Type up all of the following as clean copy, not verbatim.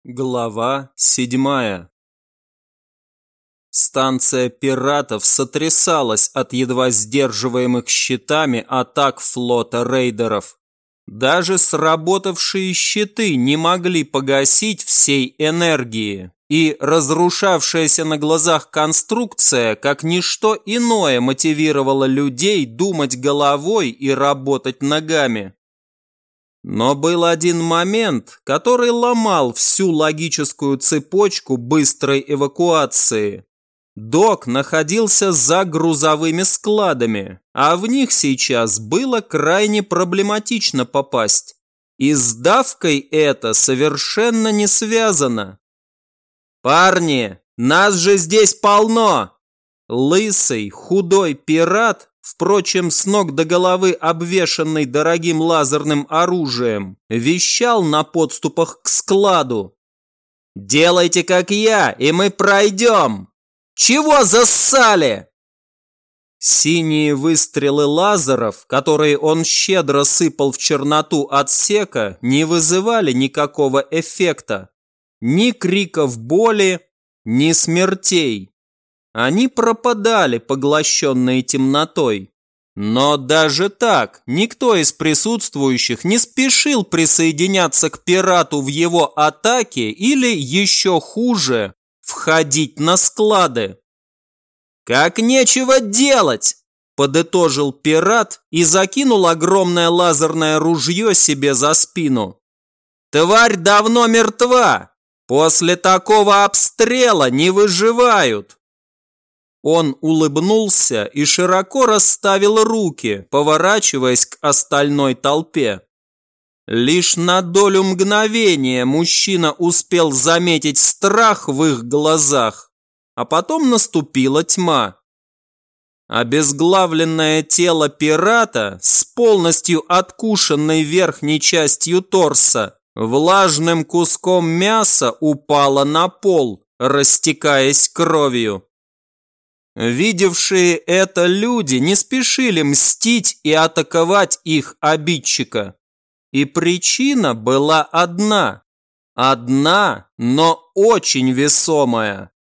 Глава 7. Станция пиратов сотрясалась от едва сдерживаемых щитами атак флота рейдеров. Даже сработавшие щиты не могли погасить всей энергии, и разрушавшаяся на глазах конструкция, как ничто иное, мотивировала людей думать головой и работать ногами. Но был один момент, который ломал всю логическую цепочку быстрой эвакуации. Док находился за грузовыми складами, а в них сейчас было крайне проблематично попасть. И с давкой это совершенно не связано. «Парни, нас же здесь полно!» Лысый, худой пират, впрочем, с ног до головы обвешанный дорогим лазерным оружием, вещал на подступах к складу. «Делайте, как я, и мы пройдем! Чего зассали?» Синие выстрелы лазеров, которые он щедро сыпал в черноту отсека, не вызывали никакого эффекта. Ни криков боли, ни смертей. Они пропадали, поглощенные темнотой. Но даже так никто из присутствующих не спешил присоединяться к пирату в его атаке или, еще хуже, входить на склады. «Как нечего делать!» – подытожил пират и закинул огромное лазерное ружье себе за спину. «Тварь давно мертва! После такого обстрела не выживают!» Он улыбнулся и широко расставил руки, поворачиваясь к остальной толпе. Лишь на долю мгновения мужчина успел заметить страх в их глазах, а потом наступила тьма. Обезглавленное тело пирата с полностью откушенной верхней частью торса влажным куском мяса упало на пол, растекаясь кровью. Видевшие это люди не спешили мстить и атаковать их обидчика. И причина была одна. Одна, но очень весомая.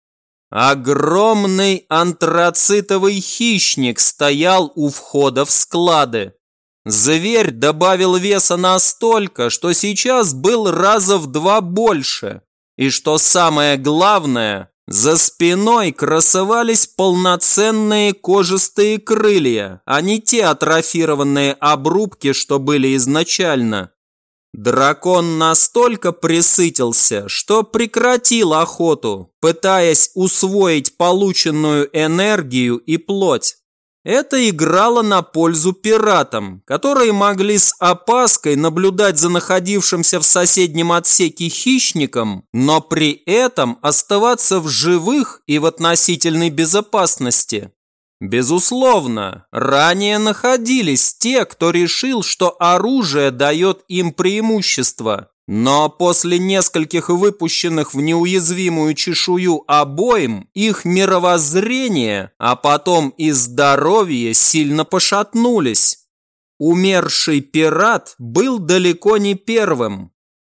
Огромный антрацитовый хищник стоял у входа в склады. Зверь добавил веса настолько, что сейчас был раза в 2 больше. И что самое главное, за спиной красовались полноценные кожистые крылья, а не те атрофированные обрубки, что были изначально. Дракон настолько пресытился, что прекратил охоту, пытаясь усвоить полученную энергию и плоть. Это играло на пользу пиратам, которые могли с опаской наблюдать за находившимся в соседнем отсеке хищником, но при этом оставаться в живых и в относительной безопасности. Безусловно, ранее находились те, кто решил, что оружие дает им преимущество. Но после нескольких выпущенных в неуязвимую чешую обоим, их мировоззрение, а потом и здоровье сильно пошатнулись. Умерший пират был далеко не первым.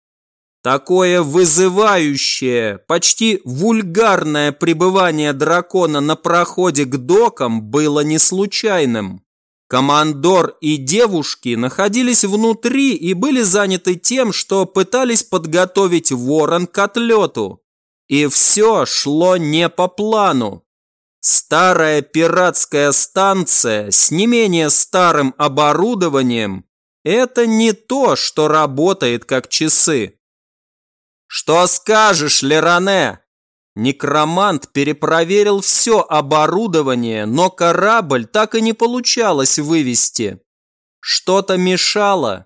Такое вызывающее, почти вульгарное пребывание дракона на проходе к докам было не случайным. Командор и девушки находились внутри и были заняты тем, что пытались подготовить ворон к отлету. И все шло не по плану. Старая пиратская станция с не менее старым оборудованием – это не то, что работает как часы. «Что скажешь, Леране?» Некромант перепроверил все оборудование, но корабль так и не получалось вывести. Что-то мешало.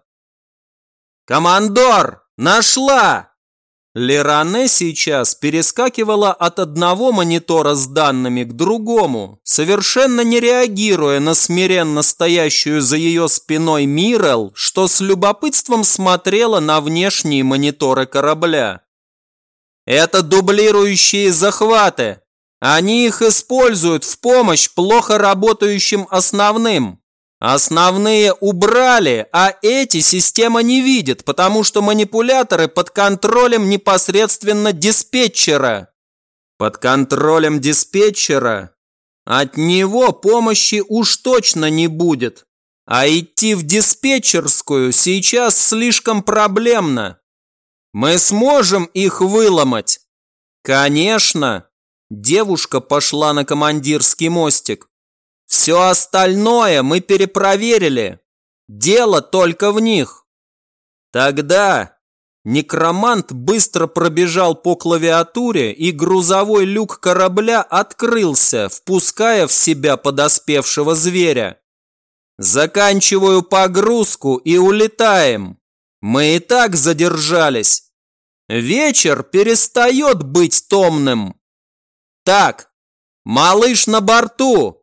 «Командор, нашла!» Леране сейчас перескакивала от одного монитора с данными к другому, совершенно не реагируя на смиренно стоящую за ее спиной Мирел, что с любопытством смотрела на внешние мониторы корабля. «Это дублирующие захваты. Они их используют в помощь плохо работающим основным. Основные убрали, а эти система не видит, потому что манипуляторы под контролем непосредственно диспетчера. Под контролем диспетчера? От него помощи уж точно не будет. А идти в диспетчерскую сейчас слишком проблемно. Мы сможем их выломать? Конечно. Девушка пошла на командирский мостик. Все остальное мы перепроверили. Дело только в них. Тогда некромант быстро пробежал по клавиатуре, и грузовой люк корабля открылся, впуская в себя подоспевшего зверя. Заканчиваю погрузку и улетаем. Мы и так задержались. Вечер перестает быть томным. Так, малыш на борту.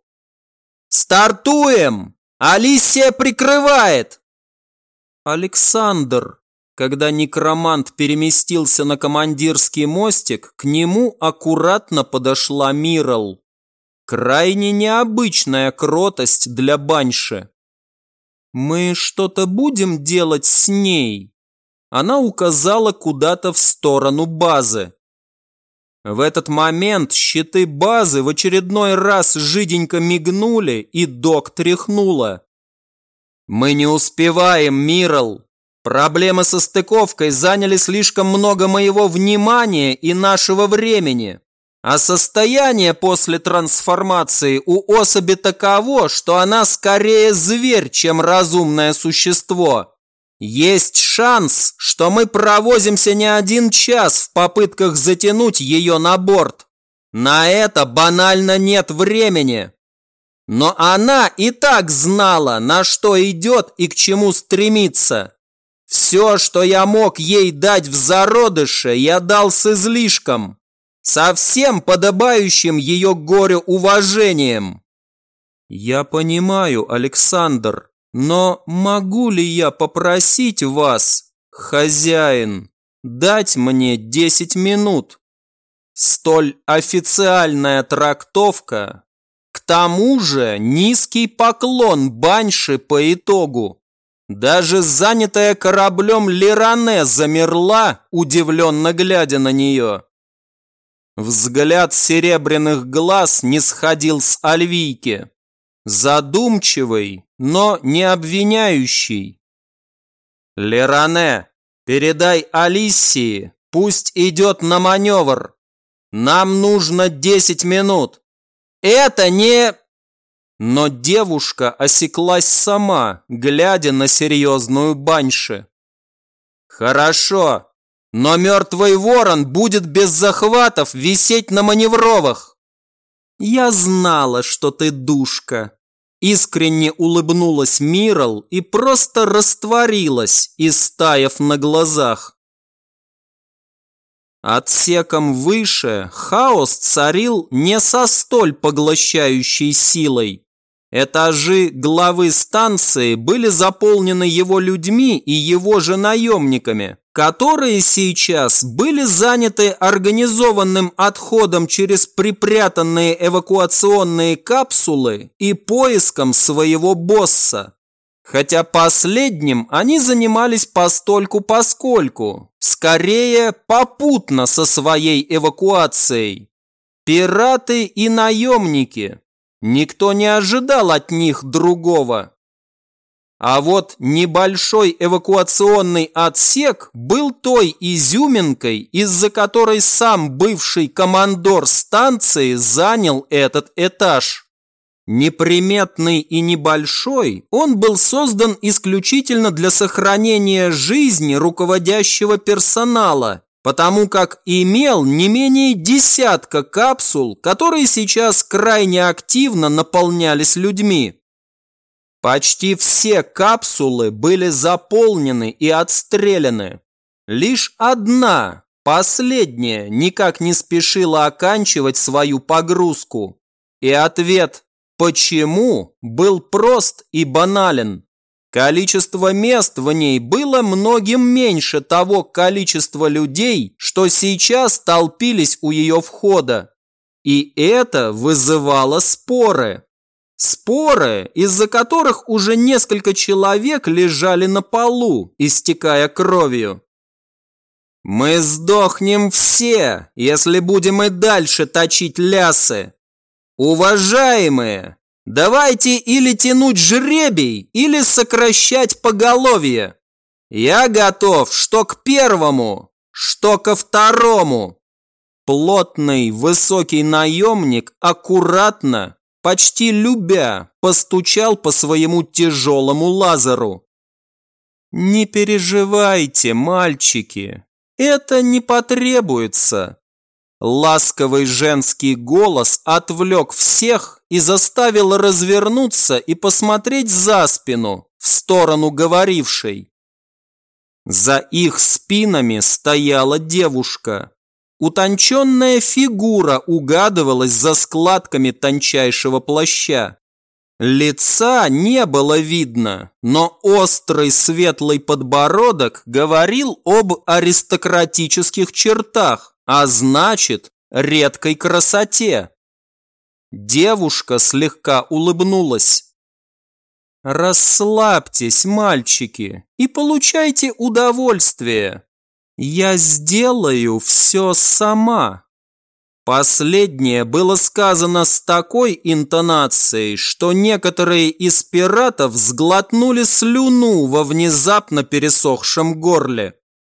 Стартуем! Алисия прикрывает! Александр, когда некромант переместился на командирский мостик, к нему аккуратно подошла Мирал. Крайне необычная кротость для банши. «Мы что-то будем делать с ней?» Она указала куда-то в сторону базы. В этот момент щиты базы в очередной раз жиденько мигнули, и док тряхнула. «Мы не успеваем, Мирал. Проблемы со стыковкой заняли слишком много моего внимания и нашего времени. А состояние после трансформации у особи таково, что она скорее зверь, чем разумное существо. Есть шанс, что мы провозимся не 1 час в попытках затянуть ее на борт. На это банально нет времени. Но она и так знала, на что идет и к чему стремится. Все, что я мог ей дать в зародыше, я дал с излишком. Со всем подобающим ее горю уважением. Я понимаю, Александр, но могу ли я попросить вас, хозяин, дать мне 10 минут? Столь официальная трактовка. К тому же низкий поклон банши по итогу. Даже занятая кораблем Леране замерла, удивленно глядя на нее. Взгляд серебряных глаз не сходил с Альвийки. Задумчивый, но не обвиняющий. «Леране, передай Алисии, пусть идет на маневр. Нам нужно 10 минут. Это не...» Но девушка осеклась сама, глядя на серьезную банши. «Хорошо. Но мертвый ворон будет без захватов висеть на маневровых. Я знала, что ты душка. Искренне улыбнулась Мирал и просто растворилась, истаяв на глазах. Отсеком выше хаос царил не со столь поглощающей силой. Этажи главы станции были заполнены его людьми и его же наемниками, которые сейчас были заняты организованным отходом через припрятанные эвакуационные капсулы и поиском своего босса. Хотя последним они занимались постольку-поскольку, скорее попутно со своей эвакуацией. Пираты и наемники. Никто не ожидал от них другого. А вот небольшой эвакуационный отсек был той изюминкой, из-за которой сам бывший командор станции занял этот этаж. Неприметный и небольшой, он был создан исключительно для сохранения жизни руководящего персонала, потому как имел не менее 10 капсул, которые сейчас крайне активно наполнялись людьми. Почти все капсулы были заполнены и отстреляны. Лишь одна, последняя, никак не спешила оканчивать свою погрузку. И ответ «почему?» был прост и банален. Количество мест в ней было многим меньше того количества людей, что сейчас толпились у ее входа. И это вызывало споры. Споры, из-за которых уже несколько человек лежали на полу, истекая кровью. Мы сдохнем все, если будем и дальше точить лясы. Уважаемые, давайте или тянуть жребий, или сокращать поголовье. Я готов что к первому, что ко второму. Плотный, высокий наемник аккуратно, почти любя, постучал по своему тяжелому лазеру. Не переживайте, мальчики, это не потребуется. Ласковый женский голос отвлек всех и заставил развернуться и посмотреть за спину, в сторону говорившей. За их спинами стояла девушка. Утонченная фигура угадывалась за складками тончайшего плаща. Лица не было видно, но острый светлый подбородок говорил об аристократических чертах, а значит, редкой красоте. Девушка слегка улыбнулась. «Расслабьтесь, мальчики, и получайте удовольствие. Я сделаю все сама». Последнее было сказано с такой интонацией, что некоторые из пиратов сглотнули слюну во внезапно пересохшем горле.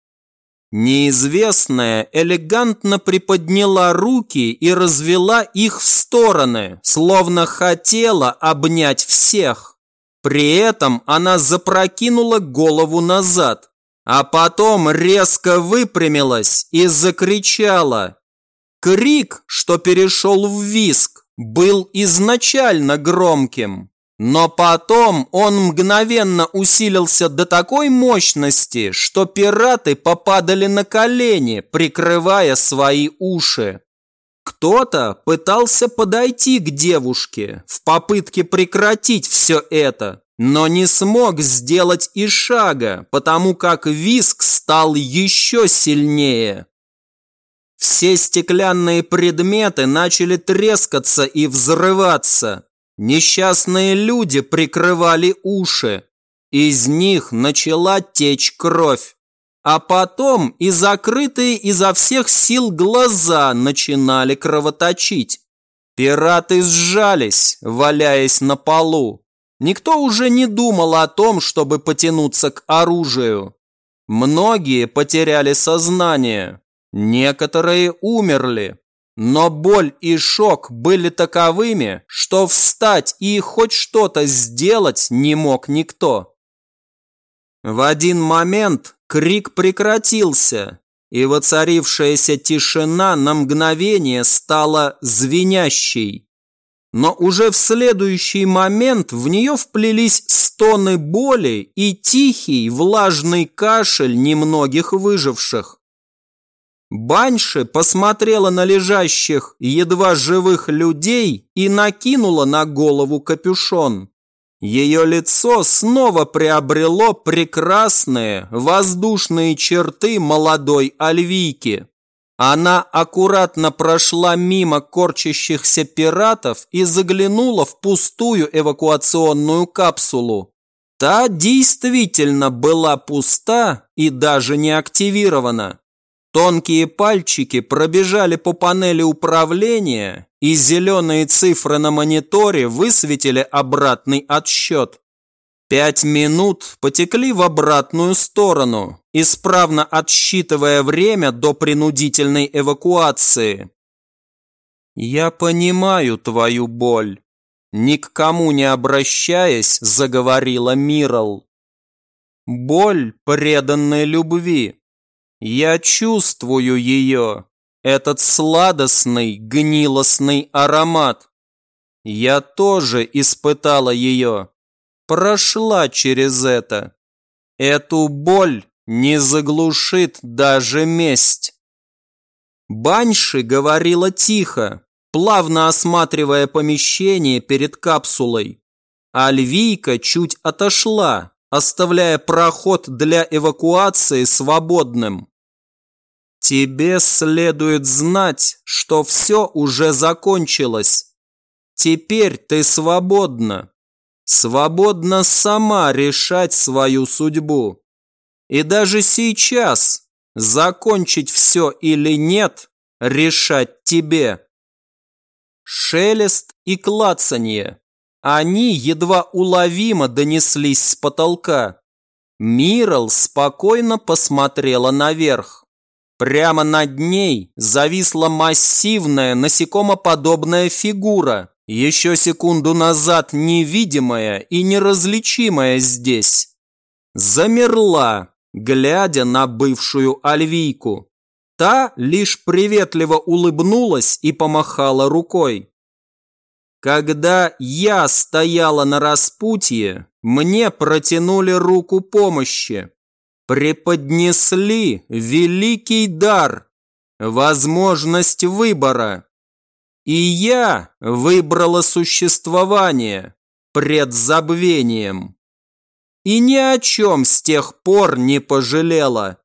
Неизвестная элегантно приподняла руки и развела их в стороны, словно хотела обнять всех. При этом она запрокинула голову назад, а потом резко выпрямилась и закричала. Крик, что перешел в визг, был изначально громким, но потом он мгновенно усилился до такой мощности, что пираты попадали на колени, прикрывая свои уши. Кто-то пытался подойти к девушке в попытке прекратить все это, но не смог сделать и шага, потому как визг стал еще сильнее. Все стеклянные предметы начали трескаться и взрываться. Несчастные люди прикрывали уши. Из них начала течь кровь. А потом и закрытые изо всех сил глаза начинали кровоточить. Пираты сжались, валяясь на полу. Никто уже не думал о том, чтобы потянуться к оружию. Многие потеряли сознание. Некоторые умерли, но боль и шок были таковыми, что встать и хоть что-то сделать не мог никто. В один момент крик прекратился, и воцарившаяся тишина на мгновение стала звенящей. Но уже в следующий момент в нее вплелись стоны боли и тихий влажный кашель немногих выживших. Банши посмотрела на лежащих едва живых людей и накинула на голову капюшон. Ее лицо снова приобрело прекрасные воздушные черты молодой альвийки. Она аккуратно прошла мимо корчащихся пиратов и заглянула в пустую эвакуационную капсулу. Та действительно была пуста и даже не активирована. Тонкие пальчики пробежали по панели управления, и зеленые цифры на мониторе высветили обратный отсчет. 5 минут потекли в обратную сторону, исправно отсчитывая время до принудительной эвакуации. «Я понимаю твою боль», – ни к кому не обращаясь, заговорила Мирал. «Боль преданной любви. Я чувствую ее, этот сладостный, гнилостный аромат. Я тоже испытала ее, прошла через это. Эту боль не заглушит даже месть». Банши говорила тихо, плавно осматривая помещение перед капсулой. Альвийка чуть отошла, оставляя проход для эвакуации свободным. «Тебе следует знать, что все уже закончилось. теперь ты свободна. Свободна сама решать свою судьбу. И даже сейчас закончить все или нет решать тебе. Шелест и клацанье. Они едва уловимо донеслись с потолка. Мирал спокойно посмотрела наверх. Прямо над ней зависла массивная насекомоподобная фигура, еще секунду назад невидимая и неразличимая здесь. Замерла, глядя на бывшую альвийку. Та лишь приветливо улыбнулась и помахала рукой. Когда я стояла на распутье, мне протянули руку помощи. Преподнесли великий дар, возможность выбора. И я выбрала существование пред забвением. И ни о чем с тех пор не пожалела.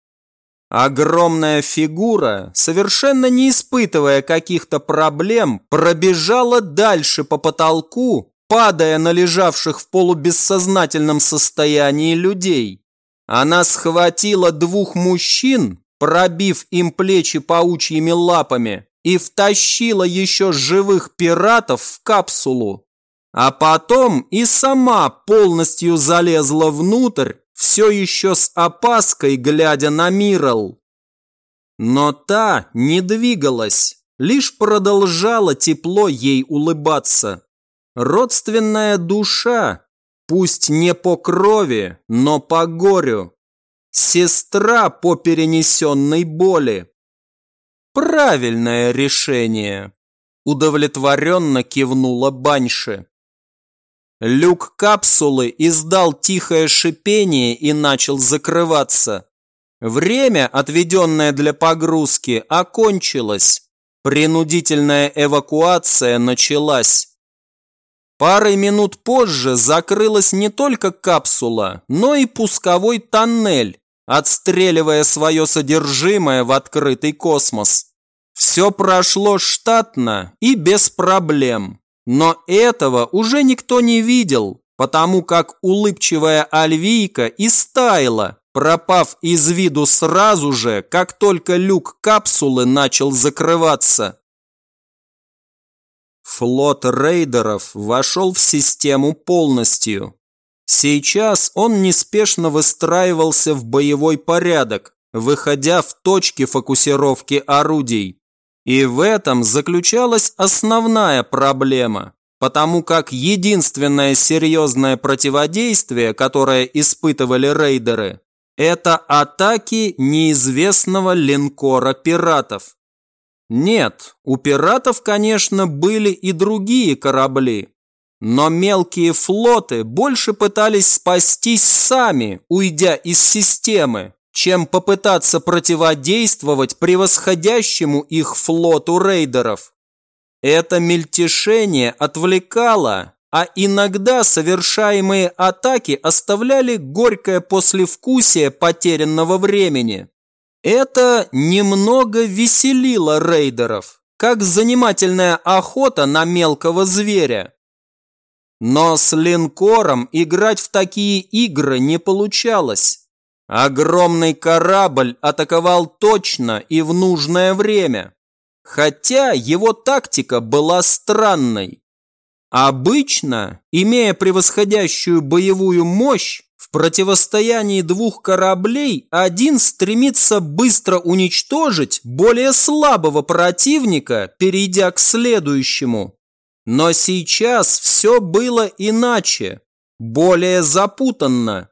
Огромная фигура, совершенно не испытывая каких-то проблем, пробежала дальше по потолку, падая на лежавших в полубессознательном состоянии людей. Она схватила двух мужчин, пробив им плечи паучьими лапами, и втащила еще живых пиратов в капсулу. А потом и сама полностью залезла внутрь, все еще с опаской глядя на Мирал. Но та не двигалась, лишь продолжала тепло ей улыбаться. Родственная душа, пусть не по крови, но по горю. Сестра по перенесенной боли. Правильное решение, удовлетворенно кивнула Банши. Люк капсулы издал тихое шипение и начал закрываться. Время, отведенное для погрузки, окончилось. Принудительная эвакуация началась. Парой минут позже закрылась не только капсула, но и пусковой тоннель, отстреливая свое содержимое в открытый космос. Все прошло штатно и без проблем. Но этого уже никто не видел, потому как улыбчивая альвийка истаяла, пропав из виду сразу же, как только люк капсулы начал закрываться. Флот рейдеров вошел в систему полностью. Сейчас он неспешно выстраивался в боевой порядок, выходя в точки фокусировки орудий. И в этом заключалась основная проблема, потому как единственное серьезное противодействие, которое испытывали рейдеры, это атаки неизвестного линкора пиратов. Нет, у пиратов, конечно, были и другие корабли, но мелкие флоты больше пытались спастись сами, уйдя из системы, чем попытаться противодействовать превосходящему их флоту рейдеров. Это мельтешение отвлекало, а иногда совершаемые атаки оставляли горькое послевкусие потерянного времени. Это немного веселило рейдеров, как занимательная охота на мелкого зверя. Но с линкором играть в такие игры не получалось. Огромный корабль атаковал точно и в нужное время, хотя его тактика была странной. Обычно, имея превосходящую боевую мощь, в противостоянии двух кораблей один стремится быстро уничтожить более слабого противника, перейдя к следующему. Но сейчас все было иначе, более запутанно.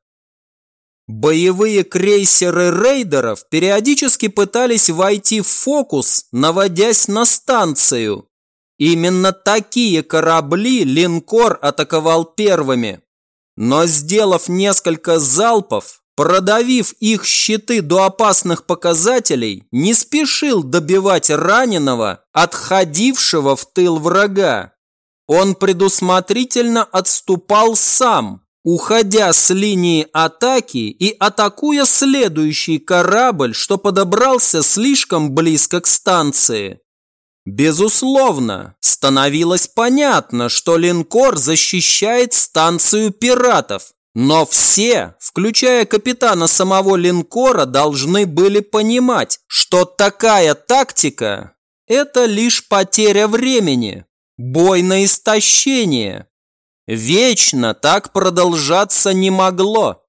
Боевые крейсеры рейдеров периодически пытались войти в фокус, наводясь на станцию. Именно такие корабли линкор атаковал первыми. Но сделав несколько залпов, продавив их щиты до опасных показателей, не спешил добивать раненого, отходившего в тыл врага. Он предусмотрительно отступал сам, уходя с линии атаки и атакуя следующий корабль, что подобрался слишком близко к станции. Безусловно, становилось понятно, что линкор защищает станцию пиратов, но все, включая капитана самого линкора, должны были понимать, что такая тактика – это лишь потеря времени, бой на истощение. Вечно так продолжаться не могло.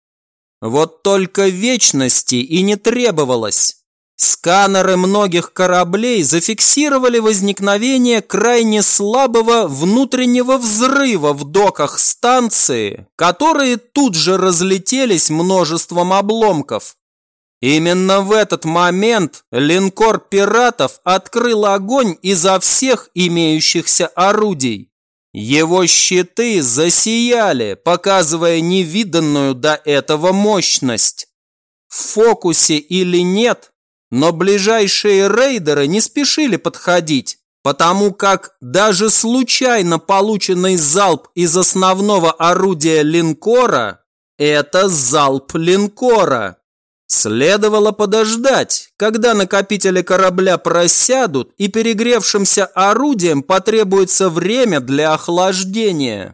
Вот только вечности и не требовалось. Сканеры многих кораблей зафиксировали возникновение крайне слабого внутреннего взрыва в доках станции, которые тут же разлетелись множеством обломков. Именно в этот момент линкор пиратов открыл огонь изо всех имеющихся орудий. Его щиты засияли, показывая невиданную до этого мощность. В фокусе или нет, но ближайшие рейдеры не спешили подходить, потому как даже случайно полученный залп из основного орудия линкора – это залп линкора. Следовало подождать, когда накопители корабля просядут и перегревшимся орудиям потребуется время для охлаждения.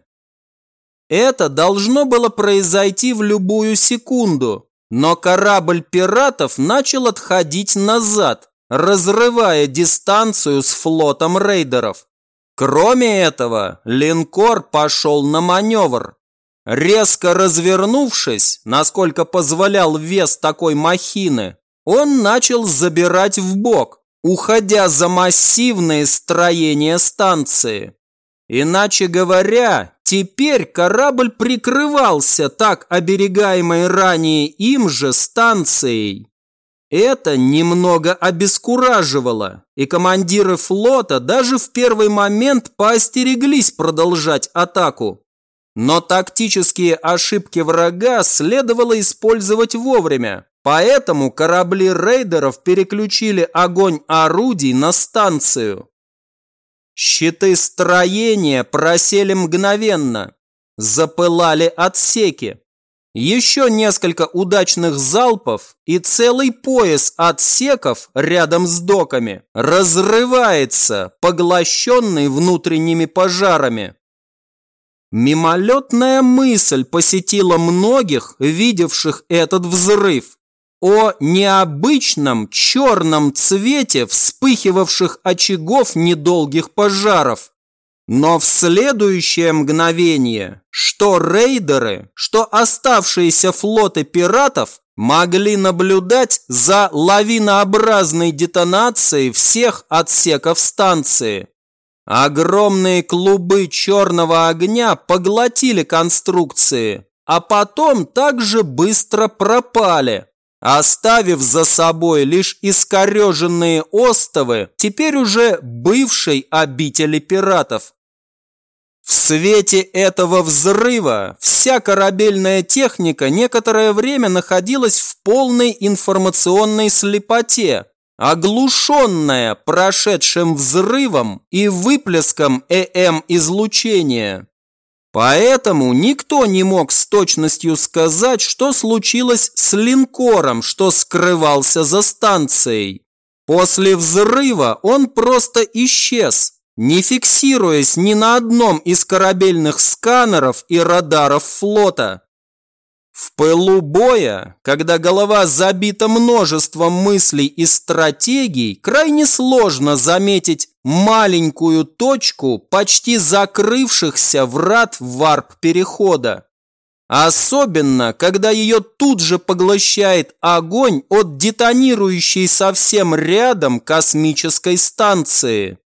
Это должно было произойти в любую секунду, но корабль пиратов начал отходить назад, разрывая дистанцию с флотом рейдеров. Кроме этого, линкор пошел на маневр. Резко развернувшись, насколько позволял вес такой махины, он начал забирать вбок, уходя за массивные строения станции. Иначе говоря, теперь корабль прикрывался так оберегаемой ранее им же станцией. Это немного обескураживало, и командиры флота даже в первый момент поостереглись продолжать атаку. Но тактические ошибки врага следовало использовать вовремя, поэтому корабли рейдеров переключили огонь орудий на станцию. Щиты строения просели мгновенно, запылали отсеки. Еще несколько удачных залпов, и целый пояс отсеков рядом с доками разрывается, поглощенный внутренними пожарами. Мимолетная мысль посетила многих, видевших этот взрыв, о необычном черном цвете вспыхивавших очагов недолгих пожаров. Но в следующее мгновение что рейдеры, что оставшиеся флоты пиратов могли наблюдать за лавинообразной детонацией всех отсеков станции. Огромные клубы черного огня поглотили конструкции, а потом также быстро пропали, оставив за собой лишь искореженные остовы теперь уже бывшей обители пиратов. В свете этого взрыва вся корабельная техника некоторое время находилась в полной информационной слепоте, оглушенная прошедшим взрывом и выплеском ЭМ-излучения. Поэтому никто не мог с точностью сказать, что случилось с линкором, что скрывался за станцией. После взрыва он просто исчез, не фиксируясь ни на одном из корабельных сканеров и радаров флота. В пылу боя, когда голова забита множеством мыслей и стратегий, крайне сложно заметить маленькую точку почти закрывшихся врат варп-перехода. Особенно, когда ее тут же поглощает огонь от детонирующей совсем рядом космической станции.